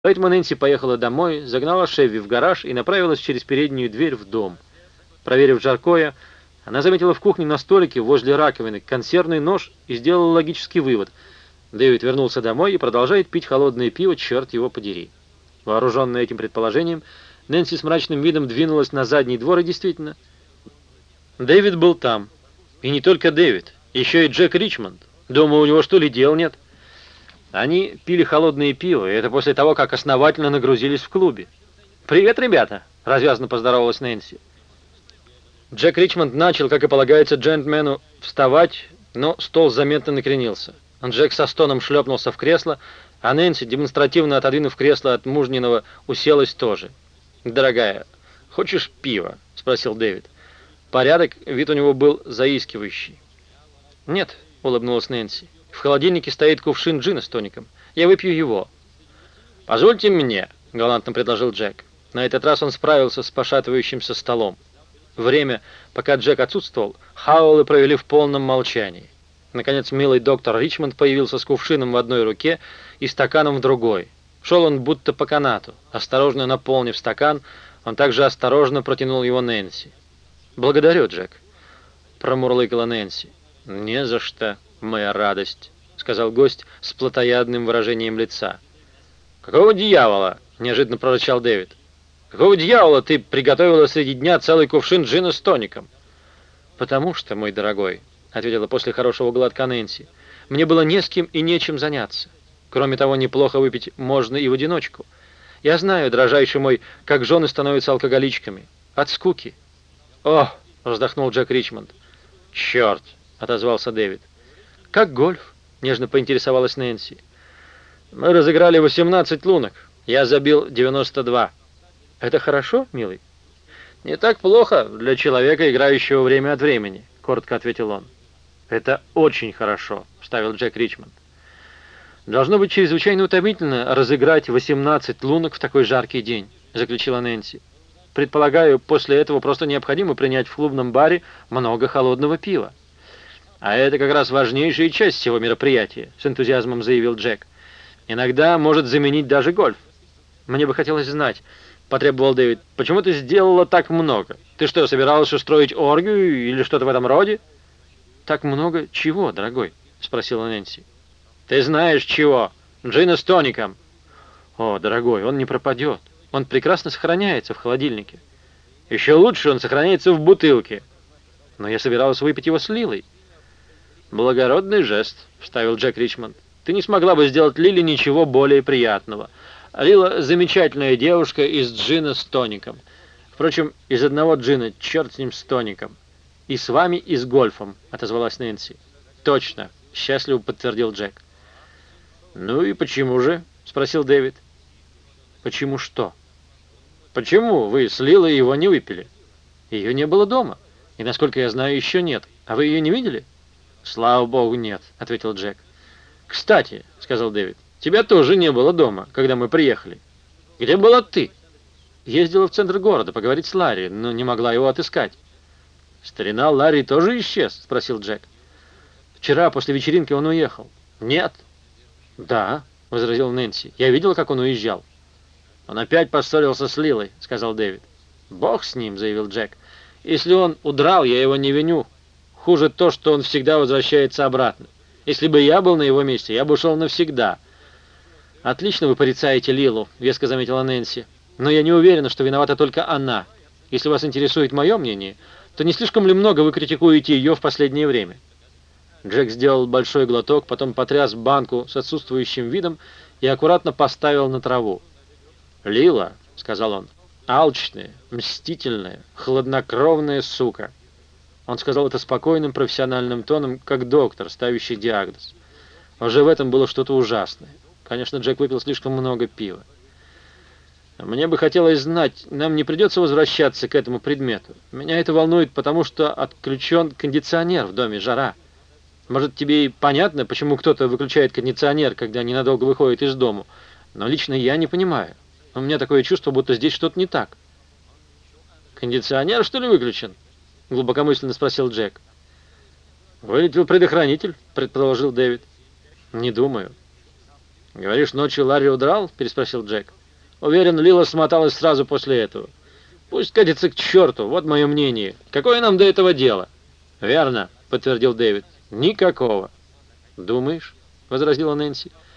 Поэтому Нэнси поехала домой, загнала Шевви в гараж и направилась через переднюю дверь в дом. Проверив жаркое, она заметила в кухне на столике возле раковины консервный нож и сделала логический вывод. Дэвид вернулся домой и продолжает пить холодное пиво, черт его подери. Вооруженная этим предположением, Нэнси с мрачным видом двинулась на задний двор, и действительно, Дэвид был там. И не только Дэвид, еще и Джек Ричмонд. Думаю, у него что ли дел нет? Они пили холодное пиво, и это после того, как основательно нагрузились в клубе. «Привет, ребята!» — развязно поздоровалась Нэнси. Джек Ричмонд начал, как и полагается джентльмену, вставать, но стол заметно накренился. Джек со стоном шлепнулся в кресло, а Нэнси, демонстративно отодвинув кресло от мужниного, уселась тоже. «Дорогая, хочешь пива?» — спросил Дэвид. Порядок, вид у него был заискивающий. «Нет», — улыбнулась Нэнси. «В холодильнике стоит кувшин джина с тоником. Я выпью его». «Позвольте мне», — галантно предложил Джек. На этот раз он справился с пошатывающимся столом. Время, пока Джек отсутствовал, Хауэллы провели в полном молчании. Наконец, милый доктор Ричмонд появился с кувшином в одной руке и стаканом в другой. Шел он будто по канату. Осторожно наполнив стакан, он также осторожно протянул его Нэнси. «Благодарю, Джек», — промурлыкала Нэнси. «Не за что, моя радость», — сказал гость с плотоядным выражением лица. «Какого дьявола?» — неожиданно прорычал Дэвид. «Какого дьявола ты приготовила среди дня целый кувшин джина с тоником?» «Потому что, мой дорогой», — ответила после хорошего глотка Нэнси, — «мне было не с кем и нечем заняться. Кроме того, неплохо выпить можно и в одиночку. Я знаю, дрожайший мой, как жены становятся алкоголичками. От скуки». «О!» — вздохнул Джек Ричмонд. «Черт!» — отозвался Дэвид. «Как гольф?» — нежно поинтересовалась Нэнси. «Мы разыграли 18 лунок. Я забил 92. «Это хорошо, милый?» «Не так плохо для человека, играющего время от времени», — коротко ответил он. «Это очень хорошо», — вставил Джек Ричмонд. «Должно быть чрезвычайно утомительно разыграть 18 лунок в такой жаркий день», — заключила Нэнси. «Предполагаю, после этого просто необходимо принять в клубном баре много холодного пива». «А это как раз важнейшая часть всего мероприятия», — с энтузиазмом заявил Джек. «Иногда может заменить даже гольф». «Мне бы хотелось знать», — потребовал Дэвид, — «почему ты сделала так много? Ты что, собиралась устроить оргию или что-то в этом роде?» «Так много чего, дорогой?» — спросила Нэнси. «Ты знаешь чего. Джина с тоником». «О, дорогой, он не пропадет. Он прекрасно сохраняется в холодильнике». «Еще лучше он сохраняется в бутылке». «Но я собиралась выпить его с Лилой». «Благородный жест», — вставил Джек Ричмонд. «Ты не смогла бы сделать Лиле ничего более приятного. Лила — замечательная девушка из джина с тоником. Впрочем, из одного джина, черт с ним с тоником. И с вами, и с гольфом», — отозвалась Нэнси. «Точно», — счастливо подтвердил Джек. «Ну и почему же?» — спросил Дэвид. «Почему что?» «Почему вы с Лилой его не выпили?» «Ее не было дома. И, насколько я знаю, еще нет. А вы ее не видели?» «Слава богу, нет», — ответил Джек. «Кстати», — сказал Дэвид, — «тебя тоже не было дома, когда мы приехали. Где была ты?» «Ездила в центр города поговорить с Ларри, но не могла его отыскать». «Старина Ларри тоже исчез?» — спросил Джек. «Вчера после вечеринки он уехал». «Нет». «Да», — возразил Нэнси, — «я видел, как он уезжал». «Он опять поссорился с Лилой», — сказал Дэвид. «Бог с ним», — заявил Джек. «Если он удрал, я его не виню. Хуже то, что он всегда возвращается обратно. Если бы я был на его месте, я бы ушел навсегда». «Отлично вы порицаете Лилу», — веско заметила Нэнси. «Но я не уверена, что виновата только она. Если вас интересует мое мнение, то не слишком ли много вы критикуете ее в последнее время?» Джек сделал большой глоток, потом потряс банку с отсутствующим видом и аккуратно поставил на траву. «Лила», — сказал он, — «алчная, мстительная, хладнокровная сука». Он сказал это спокойным профессиональным тоном, как доктор, ставящий диагноз. Уже в этом было что-то ужасное. Конечно, Джек выпил слишком много пива. «Мне бы хотелось знать, нам не придется возвращаться к этому предмету. Меня это волнует, потому что отключен кондиционер в доме, жара. Может, тебе и понятно, почему кто-то выключает кондиционер, когда ненадолго выходит из дому, но лично я не понимаю. У меня такое чувство, будто здесь что-то не так». «Кондиционер, что ли, выключен?» — глубокомысленно спросил Джек. «Вылетел предохранитель», — предположил Дэвид. «Не думаю». «Говоришь, ночью Ларри удрал?» — переспросил Джек. «Уверен, Лила смоталась сразу после этого. Пусть катится к черту, вот мое мнение. Какое нам до этого дело?» «Верно», — подтвердил Дэвид. «Никакого». «Думаешь?» — возразила Нэнси.